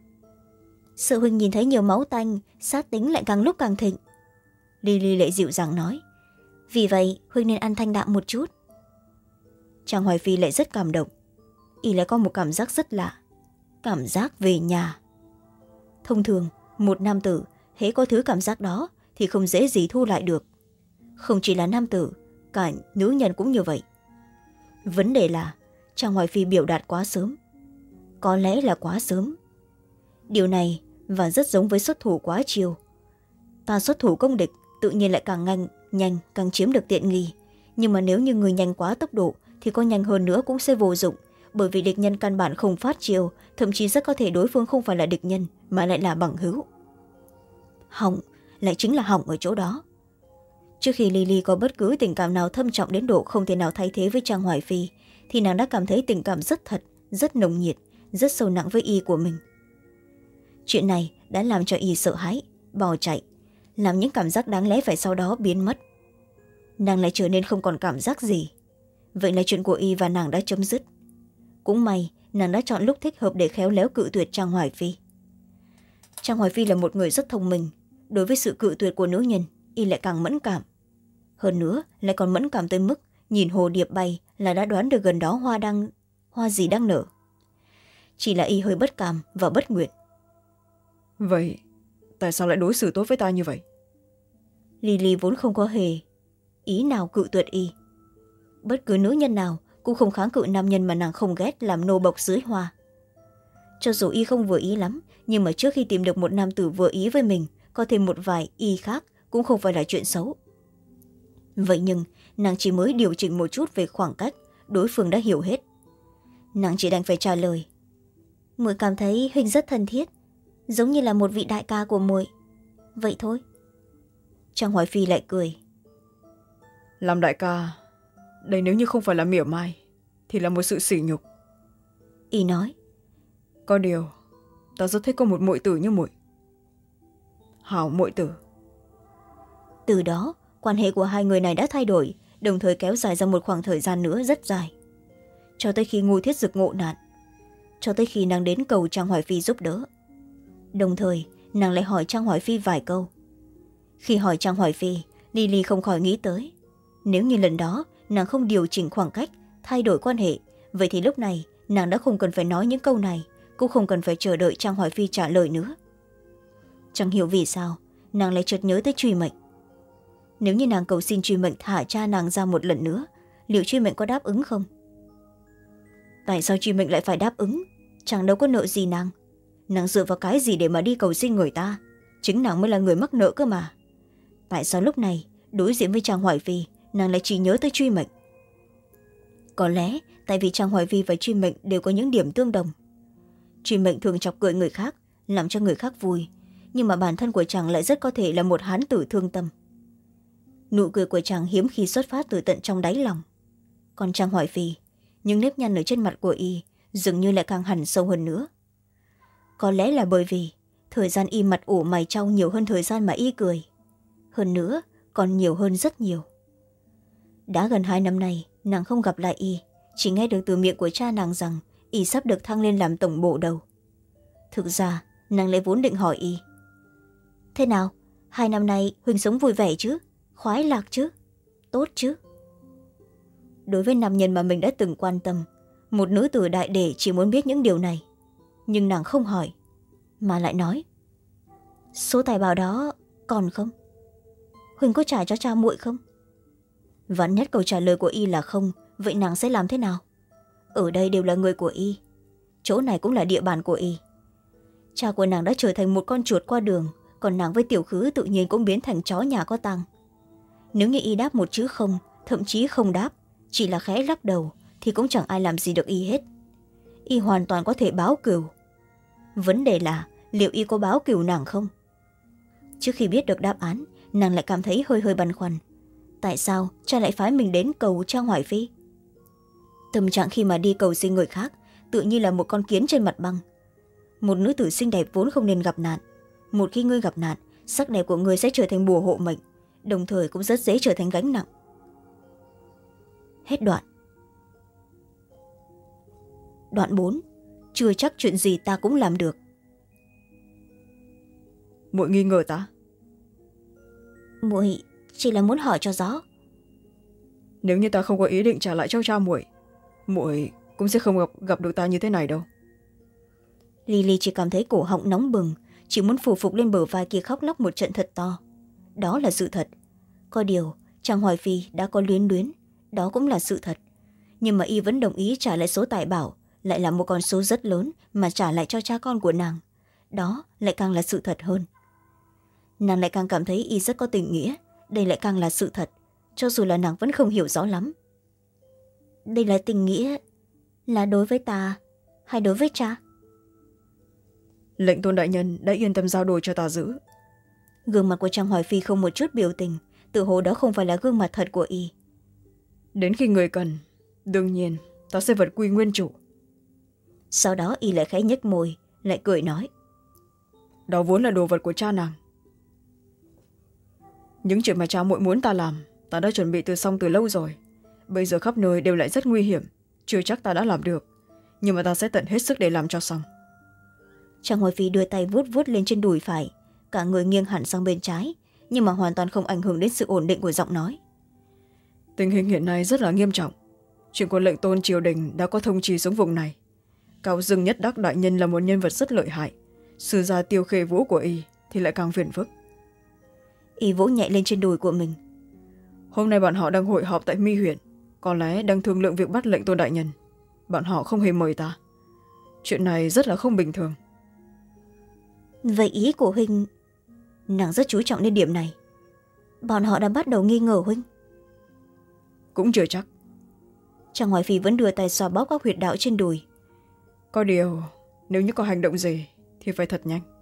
Sợ huynh nhìn thấy nhiều máu tanh, sát tính lại càng lúc càng thịnh. Lily lại dịu dàng nói. Vì vậy huynh nên ăn thanh đạm một chút. Trang Hoài Phi lại rất cảm động. Y lại có một cảm giác rất lạ, cảm giác về nhà. Thông thường một nam tử hễ có thứ cảm giác đó thì không dễ gì thu lại được. Không chỉ là nam tử, cả nữ nhân cũng như vậy. Vấn đề là Trang Hoài Phi biểu đạt quá sớm. Có lẽ là quá sớm. Điều này và rất giống với xuất thủ quá chiều. Ta xuất thủ công địch tự nhiên lại càng nhanh, nhanh càng chiếm được tiện nghi. Nhưng mà nếu như người nhanh quá tốc độ thì có nhanh hơn nữa cũng sẽ vô dụng, bởi vì địch nhân căn bản không phát chiều, thậm chí rất có thể đối phương không phải là địch nhân mà lại là bằng hữu. Hỏng lại chính là hỏng ở chỗ đó. Trước khi Lily có bất cứ tình cảm nào thâm trọng đến độ không thể nào thay thế với Trang Hoài Phi, thì nàng đã cảm thấy tình cảm rất thật, rất nồng nhiệt, rất sâu nặng với y của mình. Chuyện này đã làm cho y sợ hãi, bỏ chạy, làm những cảm giác đáng lẽ phải sau đó biến mất. Nàng lại trở nên không còn cảm giác gì. Vậy là chuyện của y và nàng đã chấm dứt. Cũng may nàng đã chọn lúc thích hợp để khéo léo cự tuyệt Trang Hoài Phi. Trang Hoài Phi là một người rất thông minh. Đối với sự cự tuyệt của nữ nhân, y lại càng mẫn cảm. Hơn nữa lại còn mẫn cảm tới mức nhìn hồ điệp bay là đã đoán được gần đó hoa đang hoa gì đang nở. Chỉ là y hơi bất cảm và bất nguyện. Vậy tại sao lại đối xử tốt với ta như vậy? Lily vốn không có hề ý nào cự tuyệt y. Bất cứ nữ nhân nào cũng không kháng cự nam nhân mà nàng không ghét làm nô bộc dưới hoa. Cho dù y không vừa ý lắm, nhưng mà trước khi tìm được một nam tử vừa ý với mình, có thêm một vài y khác cũng không phải là chuyện xấu. Vậy nhưng nàng chỉ mới điều chỉnh một chút về khoảng cách, đối phương đã hiểu hết. Nàng chỉ đành phải trả lời. Muội cảm thấy huynh rất thân thiết, giống như là một vị đại ca của muội. Vậy thôi. Trang Hoài Phi lại cười. Làm đại ca, đây nếu như không phải là mỉa mai thì là một sự sỉ nhục. Y nói. Có điều ta rất thích có một muội tử như muội. Hảo muội tử. Từ đó quan hệ của hai người này đã thay đổi, đồng thời kéo dài ra một khoảng thời gian nữa rất dài, cho tới khi Ngô Thiết Dực ngộ nạn, cho tới khi nàng đến cầu Trang Hoài Phi giúp đỡ. Đồng thời nàng lại hỏi Trang Hoài Phi vài câu. Khi hỏi Trang Hoài Phi, Lily không khỏi nghĩ tới, nếu như lần đó nàng không điều chỉnh khoảng cách, thay đổi quan hệ, vậy thì lúc này nàng đã không cần phải nói những câu này, cũng không cần phải chờ đợi Trang Hoài Phi trả lời nữa. Chẳng hiểu vì sao nàng lại chợt nhớ tới Truy Mệnh. Nếu như nàng cầu xin Truy Mệnh thả cha nàng ra một lần nữa, liệu Truy Mệnh có đáp ứng không? Tại sao Truy Mệnh lại phải đáp ứng? Chẳng đâu có nợ gì nàng. Nàng dựa vào cái gì để mà đi cầu xin người ta? Chính nàng mới là người mắc nợ cơ mà. Tại sao lúc này đối diện với Trang Hoài Phi, nàng lại chỉ nhớ tới Truy Mệnh? Có lẽ tại vì Trang Hoài Phi và Truy Mệnh đều có những điểm tương đồng. Truy Mệnh thường chọc cười người khác, làm cho người khác vui, nhưng mà bản thân của chàng lại rất có thể là một hán tử thương tâm. nụ cười của chàng hiếm khi xuất phát từ tận trong đáy lòng. Còn Trang Hoài Phi, những nếp nhăn ở trên mặt của y dường như lại càng hẳn sâu hơn nữa. Có lẽ là bởi vì thời gian y mặt ủ mày trau nhiều hơn thời gian mà y cười. Hơn nữa còn nhiều hơn rất nhiều. Đã gần hai năm nay nàng không gặp lại y, chỉ nghe được từ miệng của cha nàng rằng y sắp được thăng lên làm tổng bộ đầu. Thực ra nàng lại vốn định hỏi y: thế nào, hai năm nay Huỳnh sống vui vẻ chứ, khoái lạc chứ, tốt chứ? Đối với nam nhân mà mình đã từng quan tâm, một nữ tử đại đệ chỉ muốn biết những điều này. Nhưng nàng không hỏi, mà lại nói: số tài bảo đó còn không? Huỳnh có trả cho cha muội không? Vắn nhất câu trả lời của y là không. Vậy nàng sẽ làm thế nào? Ở đây đều là người của y, chỗ này cũng là địa bàn của y. Cha của nàng đã trở thành một con chuột qua đường, còn nàng với Tiểu Khứ tự nhiên cũng biến thành chó nhà có tang. Nếu như y đáp một chữ không, thậm chí không đáp, chỉ là khẽ lắc đầu, thì cũng chẳng ai làm gì được y hết. Y hoàn toàn có thể báo cừu. Vấn đề là liệu y có báo cừu nàng không? Trước khi biết được đáp án, nàng lại cảm thấy hơi hơi băn khoăn. Tại sao cha lại phái mình đến cầu Trang Hoài Phi? Tâm trạng khi mà đi cầu xin người khác tự như là một con kiến trên mặt băng. Một nữ tử xinh đẹp vốn không nên gặp nạn. Một khi ngươi gặp nạn, sắc đẹp của ngươi sẽ trở thành bùa hộ mệnh, đồng thời cũng rất dễ trở thành gánh nặng. Hết đoạn. Đoạn bốn. Chưa chắc chuyện gì ta cũng làm được. Muội nghi ngờ ta? Muội chỉ là muốn hỏi cho rõ. Nếu như ta không có ý định trả lại cho cha muội, muội cũng sẽ không gặp, gặp được ta như thế này đâu. Lily chỉ cảm thấy cổ họng nóng bừng, chỉ muốn phủ phục lên bờ vai kia khóc lóc một trận thật to. Đó là sự thật. Có điều Trang Hoài Phi đã có luyến luyến, đó cũng là sự thật. Nhưng mà y vẫn đồng ý trả lại số tài bảo, lại là một con số rất lớn mà trả lại cho cha con của nàng. Đó lại càng là sự thật hơn. Nàng lại càng cảm thấy y rất có tình nghĩa, đây lại càng là sự thật, cho dù là nàng vẫn không hiểu rõ lắm. Đây là tình nghĩa là đối với ta hay đối với cha? Lệnh tôn đại nhân đã yên tâm giao đồ cho ta giữ. Gương mặt của Trang Hoài Phi không một chút biểu tình, tự hồ đó không phải là gương mặt thật của y. Đến khi người cần, đương nhiên ta sẽ vật quy nguyên chủ. Sau đó y lại khẽ nhếch môi, lại cười nói: đó vốn là đồ vật của cha nàng. Những chuyện mà cha muội muốn ta làm, ta đã chuẩn bị từ xong từ lâu rồi. Bây giờ khắp nơi đều lại rất nguy hiểm, chưa chắc ta đã làm được, nhưng mà ta sẽ tận hết sức để làm cho xong. Trang Hoài Phi đưa tay vuốt vuốt lên trên đùi phải, cả người nghiêng hẳn sang bên trái, nhưng mà hoàn toàn không ảnh hưởng đến sự ổn định của giọng nói. Tình hình hiện nay rất là nghiêm trọng. Chuyện của lệnh tôn triều đình đã có thông trì xuống vùng này. Cao Dương Nhất Đắc đại nhân là một nhân vật rất lợi hại, sư gia Tiêu Khê Vũ của y thì lại càng phiền phức. Y vỗ nhẹ lên trên đùi của mình. Hôm nay bọn họ đang hội họp tại Mi huyện, có lẽ đang thương lượng việc bắt lệnh tôn đại nhân. Bọn họ không hề mời ta. Chuyện này rất là không bình thường. Vậy ý của huynh? Nàng rất chú trọng đến điểm này. Bọn họ đã bắt đầu nghi ngờ huynh? Cũng chưa chắc. Trang Hoài Phi vẫn đưa tay xoa bóp các huyệt đạo trên đùi. Có điều, nếu như có hành động gì thì phải thật nhanh.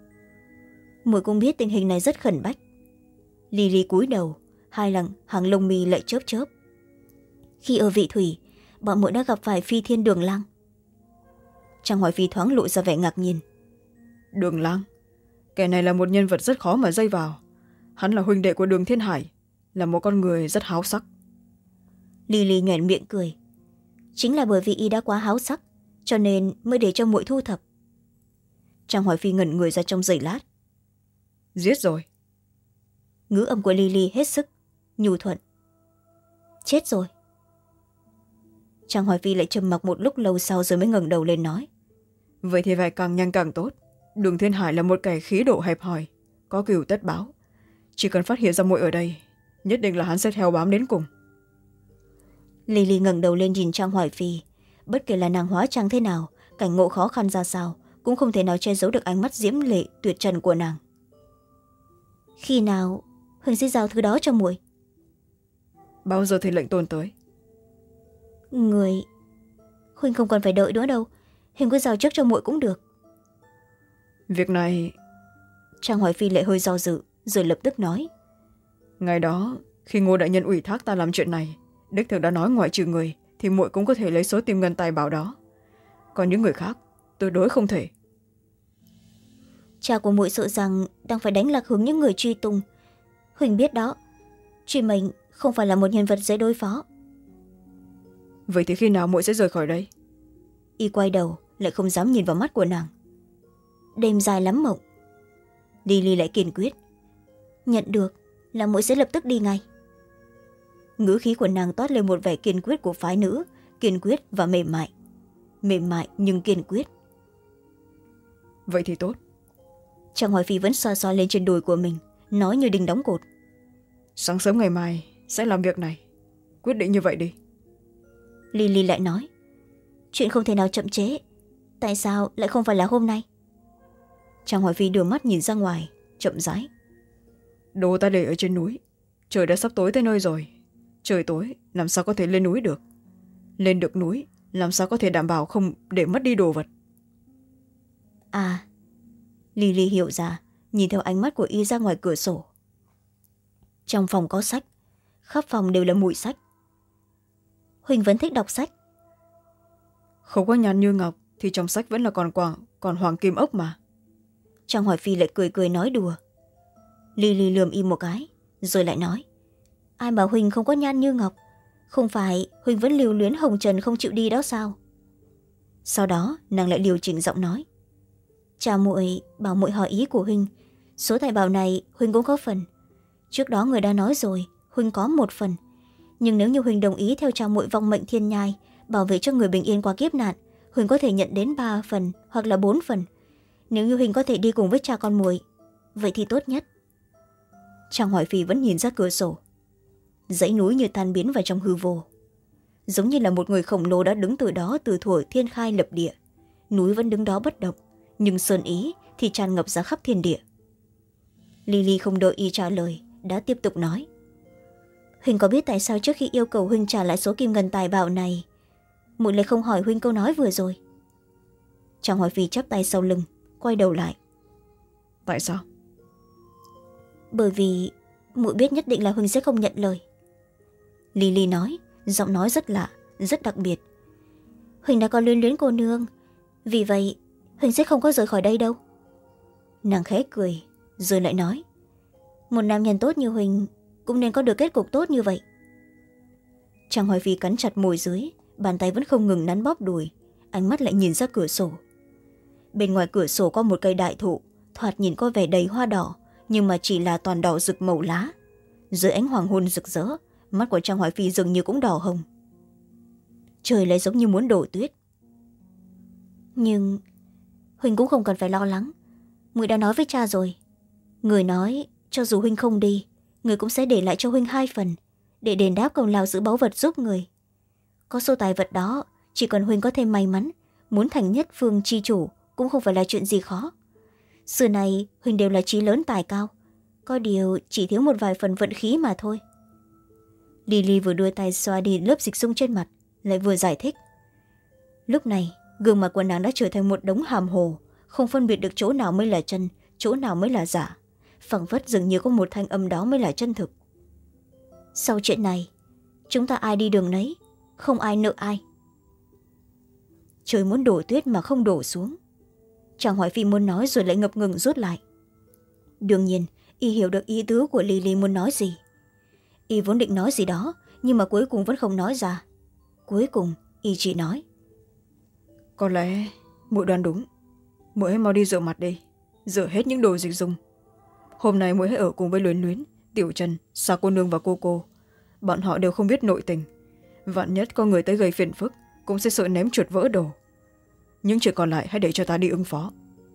Muội cũng biết tình hình này rất khẩn bách. Lily cúi đầu, hai lần hàng lông mi lại chớp chớp. Khi ở Vị Thủy, bọn muội đã gặp phải Phi Thiên Đường Lang. Trang Hoài Phi thoáng lộ ra vẻ ngạc nhiên. Đường Lang? Kẻ này là một nhân vật rất khó mà dây vào. Hắn là huynh đệ của Đường Thiên Hải, là một con người rất háo sắc. Lily nhoẻn miệng cười. Chính là bởi vì y đã quá háo sắc, cho nên mới để cho muội thu thập. Trang Hoài Phi ngẩn người ra trong giây lát. Giết rồi. Ngữ âm của Lily hết sức nhu thuận. Chết rồi. Trang Hoài Phi lại trầm mặc một lúc lâu sau rồi mới ngẩng đầu lên nói. Vậy thì phải càng nhanh càng tốt. Đường Thiên Hải là một kẻ khí độ hẹp hòi, có cừu tất báo. Chỉ cần phát hiện ra muội ở đây, nhất định là hắn sẽ theo bám đến cùng. Lily ngẩng đầu lên nhìn Trang Hoài Phi. Bất kể là nàng hóa trang thế nào, cảnh ngộ khó khăn ra sao, cũng không thể nào che giấu được ánh mắt diễm lệ tuyệt trần của nàng. Khi nào Huỳnh sẽ giao thứ đó cho muội? Bao giờ thì lệnh tôn tới? Người Huỳnh không cần phải đợi nữa đâu, Huỳnh cứ giao trước cho muội cũng được. Việc này... Trang Hoài Phi lại hơi do dự, rồi lập tức nói. Ngày đó khi Ngô đại nhân ủy thác ta làm chuyện này, đích thực đã nói ngoại trừ người thì muội cũng có thể lấy số kim ngân tài bảo đó, còn những người khác tuyệt đối không thể. Cha của muội sợ rằng đang phải đánh lạc hướng những người truy tung. Huỳnh biết đó, truy mệnh không phải là một nhân vật dễ đối phó. Vậy thì khi nào muội sẽ rời khỏi đây? Y quay đầu lại không dám nhìn vào mắt của nàng. Đêm dài lắm mộng. Lily lại kiên quyết. Nhận được là muội sẽ lập tức đi ngay. Ngữ khí của nàng toát lên một vẻ kiên quyết của phái nữ, kiên quyết và mềm mại. Mềm mại nhưng kiên quyết. Vậy thì tốt. Trang Hoài Phi vẫn xoa xoa lên trên đùi của mình, nói như đinh đóng cột. Sáng sớm ngày mai sẽ làm việc này. Quyết định như vậy đi. Lily lại nói. Chuyện không thể nào chậm chế. Tại sao lại không phải là hôm nay? Trang Hoài Phi đưa mắt nhìn ra ngoài, chậm rãi. Đồ ta để ở trên núi. Trời đã sắp tối tới nơi rồi. Trời tối làm sao có thể lên núi được. Lên được núi làm sao có thể đảm bảo không để mất đi đồ vật. À, Lily hiểu ra, nhìn theo ánh mắt của Y ra ngoài cửa sổ. Trong phòng có sách, khắp phòng đều là mùi sách. Huỳnh vẫn thích đọc sách. Không có nhàn như ngọc thì trong sách vẫn là còn quảng, còn hoàng kim ốc mà. Trang Hoài Phi lại cười cười nói đùa. Lily lườm Y một cái, rồi lại nói. Ai bảo Huỳnh không có nhan như ngọc, không phải Huỳnh vẫn lưu luyến hồng trần không chịu đi đó sao? Sau đó nàng lại điều chỉnh giọng nói. Cha muội bảo muội hỏi ý của Huỳnh. Số tài bảo này Huỳnh cũng có phần. Trước đó người đã nói rồi, Huỳnh có một phần. Nhưng nếu như Huỳnh đồng ý theo cha muội vong mệnh thiên nhai, bảo vệ cho người bình yên qua kiếp nạn, Huỳnh có thể nhận đến ba phần hoặc là bốn phần. Nếu như Huỳnh có thể đi cùng với cha con muội, vậy thì tốt nhất. Trang Hoài Phi vẫn nhìn ra cửa sổ. Dãy núi như tan biến vào trong hư vô. Giống như là một người khổng lồ đã đứng từ đó từ thuở thiên khai lập địa. Núi vẫn đứng đó bất động, nhưng sơn ý thì tràn ngập ra khắp thiên địa. Lily không đợi Y trả lời, đã tiếp tục nói. Huỳnh có biết tại sao trước khi yêu cầu Huỳnh trả lại số kim ngân tài bảo này, muội lại không hỏi Huỳnh câu nói vừa rồi? Trang Hoài Phi chắp tay sau lưng, quay đầu lại. Tại sao? Bởi vì muội biết nhất định là Huỳnh sẽ không nhận lời. Lily nói, giọng nói rất lạ, rất đặc biệt. Huỳnh đã có luyến luyến cô nương, vì vậy Huỳnh sẽ không có rời khỏi đây đâu. Nàng khẽ cười, rồi lại nói. Một nam nhân tốt như Huỳnh cũng nên có được kết cục tốt như vậy. Trang Hoài Phi cắn chặt môi dưới, bàn tay vẫn không ngừng nắn bóp đùi, ánh mắt lại nhìn ra cửa sổ. Bên ngoài cửa sổ có một cây đại thụ, thoạt nhìn có vẻ đầy hoa đỏ, nhưng mà chỉ là toàn đỏ rực màu lá. Dưới ánh hoàng hôn rực rỡ, mắt của Trang Hoài Phi dường như cũng đỏ hồng. Trời lại giống như muốn đổ tuyết. Nhưng Huỳnh cũng không cần phải lo lắng. Muội đã nói với cha rồi. Người nói cho dù Huỳnh không đi, người cũng sẽ để lại cho Huỳnh hai phần, để đền đáp công lao giữ báu vật giúp người. Có số tài vật đó, chỉ cần Huỳnh có thêm may mắn, muốn thành nhất phương chi chủ cũng không phải là chuyện gì khó. Xưa này Huỳnh đều là trí lớn tài cao, có điều chỉ thiếu một vài phần vận khí mà thôi. Lily vừa đưa tay xoa đi lớp dịch dung trên mặt, lại vừa giải thích. Lúc này gương mặt của nàng đã trở thành một đống hàm hồ, không phân biệt được chỗ nào mới là chân, chỗ nào mới là giả, phảng phất dường như có một thanh âm đó mới là chân thực. Sau chuyện này, chúng ta ai đi đường nấy, không ai nợ ai. Trời muốn đổ tuyết mà không đổ xuống. Trang Hoài Phi muốn nói rồi lại ngập ngừng rút lại. Đương nhiên Y hiểu được ý tứ của Lily muốn nói gì. Y vốn định nói gì đó, nhưng mà cuối cùng vẫn không nói ra. Cuối cùng Y chỉ nói. Có lẽ muội đoán đúng. Muội hãy mau đi rửa mặt đi, rửa hết những đồ dịch dùng. Hôm nay muội hãy ở cùng với Luyến Luyến, Tiểu Trần, Sa cô nương và cô cô. Bọn họ đều không biết nội tình, vạn nhất có người tới gây phiền phức cũng sẽ sợ ném chuột vỡ đồ. Những chuyện còn lại hãy để cho ta đi ứng phó.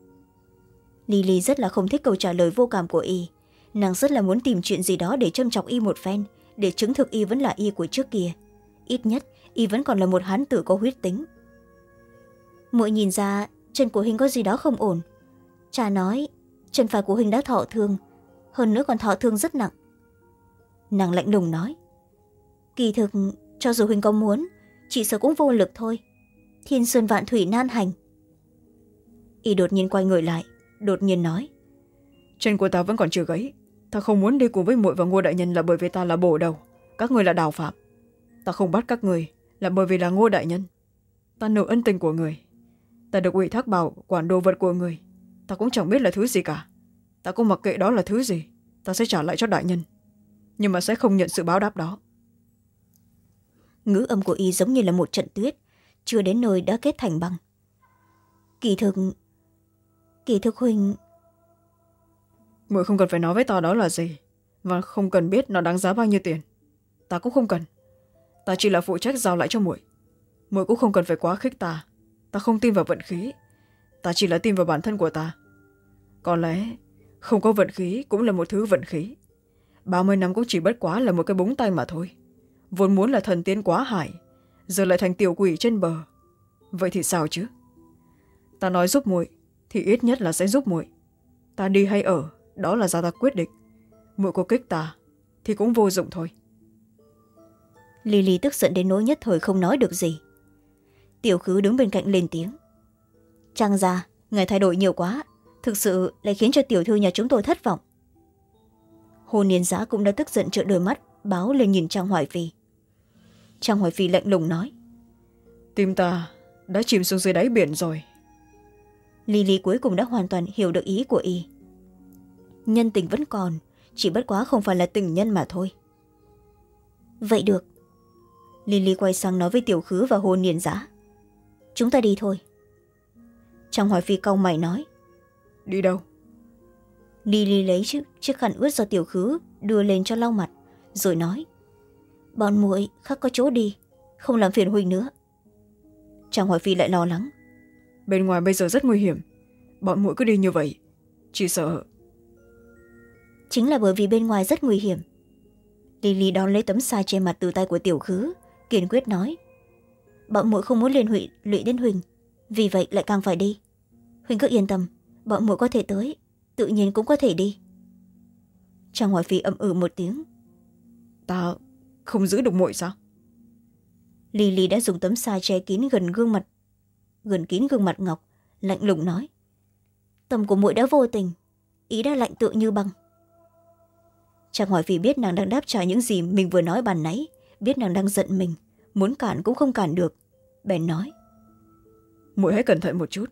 Lily rất là không thích câu trả lời vô cảm của Y. Nàng rất là muốn tìm chuyện gì đó để châm chọc Y một phen, để chứng thực Y vẫn là Y của trước kia. Ít nhất Y vẫn còn là một hán tử có huyết tính. Muội nhìn ra chân của Huỳnh có gì đó không ổn. Cha nói chân phải của Huỳnh đã thọ thương, hơn nữa còn thọ thương rất nặng. Nàng lạnh lùng nói. Kỳ thực cho dù Huỳnh có muốn, chỉ sợ cũng vô lực thôi. Thiên sơn vạn thủy nan hành. Y đột nhiên quay người lại, đột nhiên nói. Chân của ta vẫn còn chưa gãy, ta không muốn đi cùng với muội và Ngô đại nhân là bởi vì ta là bổ đầu, các người là đào phạm. Ta không bắt các người là bởi vì là Ngô đại nhân. Ta nợ ân tình của người, ta được ủy thác bảo quản đồ vật của người, ta cũng chẳng biết là thứ gì cả. Ta cũng mặc kệ đó là thứ gì, ta sẽ trả lại cho đại nhân, nhưng mà sẽ không nhận sự báo đáp đó. Ngữ âm của y giống như là một trận tuyết, chưa đến nơi đã kết thành băng. Kỳ thực kỳ thực huynh... Muội không cần phải nói với ta đó là gì, và không cần biết nó đáng giá bao nhiêu tiền. Ta cũng không cần, ta chỉ là phụ trách giao lại cho muội. Muội cũng không cần phải quá khích ta, ta không tin vào vận khí, ta chỉ là tin vào bản thân của ta. Có lẽ không có vận khí cũng là một thứ vận khí. ba mươi năm cũng chỉ bất quá là một cái búng tay mà thôi. Vốn muốn là thần tiên quá hải, giờ lại thành tiểu quỷ trên bờ. Vậy thì sao chứ? Ta nói giúp muội thì ít nhất là sẽ giúp muội. Ta đi hay ở, đó là do ta quyết định. Muội có kích ta thì cũng vô dụng thôi. Lily tức giận đến nỗi nhất thời không nói được gì. Tiểu Khứ đứng bên cạnh lên tiếng. Trang gia, ngài thay đổi nhiều quá, thực sự lại khiến cho tiểu thư nhà chúng tôi thất vọng. Hồ Niên Giá cũng đã tức giận trợn đôi mắt báo lên nhìn Trang Hoài Phi. Trang Hoài Phi lạnh lùng nói. Tim ta đã chìm xuống dưới đáy biển rồi. Lily cuối cùng đã hoàn toàn hiểu được ý của y. Nhân tình vẫn còn, chỉ bất quá không phải là tình nhân mà thôi. Vậy được. Lily quay sang nói với Tiểu Khứ và Hồ Niên Giá. Chúng ta đi thôi. Trang Hoài Phi cau mày nói. Đi đâu? Lily lấy chiếc, chiếc khăn ướt do Tiểu Khứ đưa lên cho lau mặt, rồi nói. Bọn muội khác có chỗ đi, không làm phiền huynh nữa. Trang Hoài Phi lại lo lắng. Bên ngoài bây giờ rất nguy hiểm, bọn muội cứ đi như vậy chỉ sợ. Chính là bởi vì bên ngoài rất nguy hiểm. Lily đón lấy tấm sa che mặt từ tay của Tiểu Khứ, kiên quyết nói. Bọn muội không muốn liên lụy lụy đến huynh, vì vậy lại càng phải đi. Huynh cứ yên tâm, bọn muội có thể tới, tự nhiên cũng có thể đi. Trang Hoài Phi ậm ừ một tiếng. Ta không giữ được muội sao? Lily đã dùng tấm sa che kín gần gương mặt gần kín gương mặt ngọc, lạnh lùng nói. Tâm của muội đã vô tình, ý đã lạnh tựa như băng. Trang Hoài Phi biết nàng đang đáp trả những gì mình vừa nói bàn nãy, biết nàng đang giận mình, muốn cản cũng không cản được, bèn nói. Muội hãy cẩn thận một chút.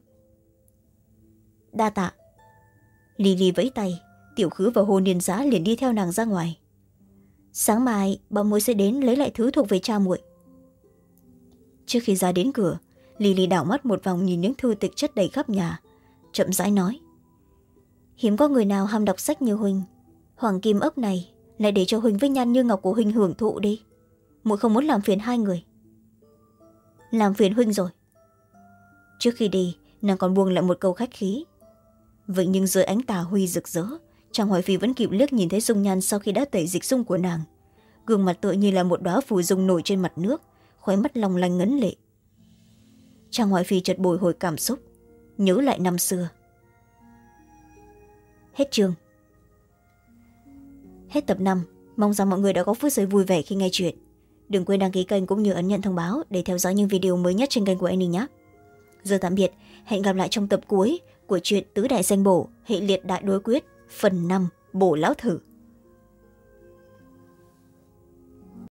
Đa tạ. Lily vẫy tay, Tiểu Khứ và Hồ Niên Giá liền đi theo nàng ra ngoài. Sáng mai bọn muội sẽ đến lấy lại thứ thuộc về cha muội. Trước khi ra đến cửa, Lily đảo mắt một vòng nhìn những thư tịch chất đầy khắp nhà, chậm rãi nói. Hiếm có người nào ham đọc sách như huynh. Hoàng kim ốc này lại để cho huynh với Nhan Như Ngọc của huynh hưởng thụ đi. Muội không muốn làm phiền hai người. Làm phiền huynh rồi. Trước khi đi, nàng còn buông lại một câu khách khí. Vậy nhưng dưới ánh tà huy rực rỡ, Trang Hoài Phi vẫn kịp liếc nhìn thấy dung nhan sau khi đã tẩy dịch dung của nàng. Gương mặt tựa như là một đóa phù dung nổi trên mặt nước, khóe mắt long lanh ngấn lệ. Trang Hoài Phi chợt bồi hồi cảm xúc, nhớ lại năm xưa. Hết chương. Hết tập năm. Mong rằng mọi người đã có phút giây vui vẻ khi nghe chuyện. Đừng quên đăng ký kênh cũng như ấn nhận thông báo để theo dõi những video mới nhất trên kênh của Annie nhé. Giờ tạm biệt, hẹn gặp lại trong tập cuối của truyện Tứ Đại Danh Bổ hệ liệt đại đối quyết phần năm Bổ Lão Thử.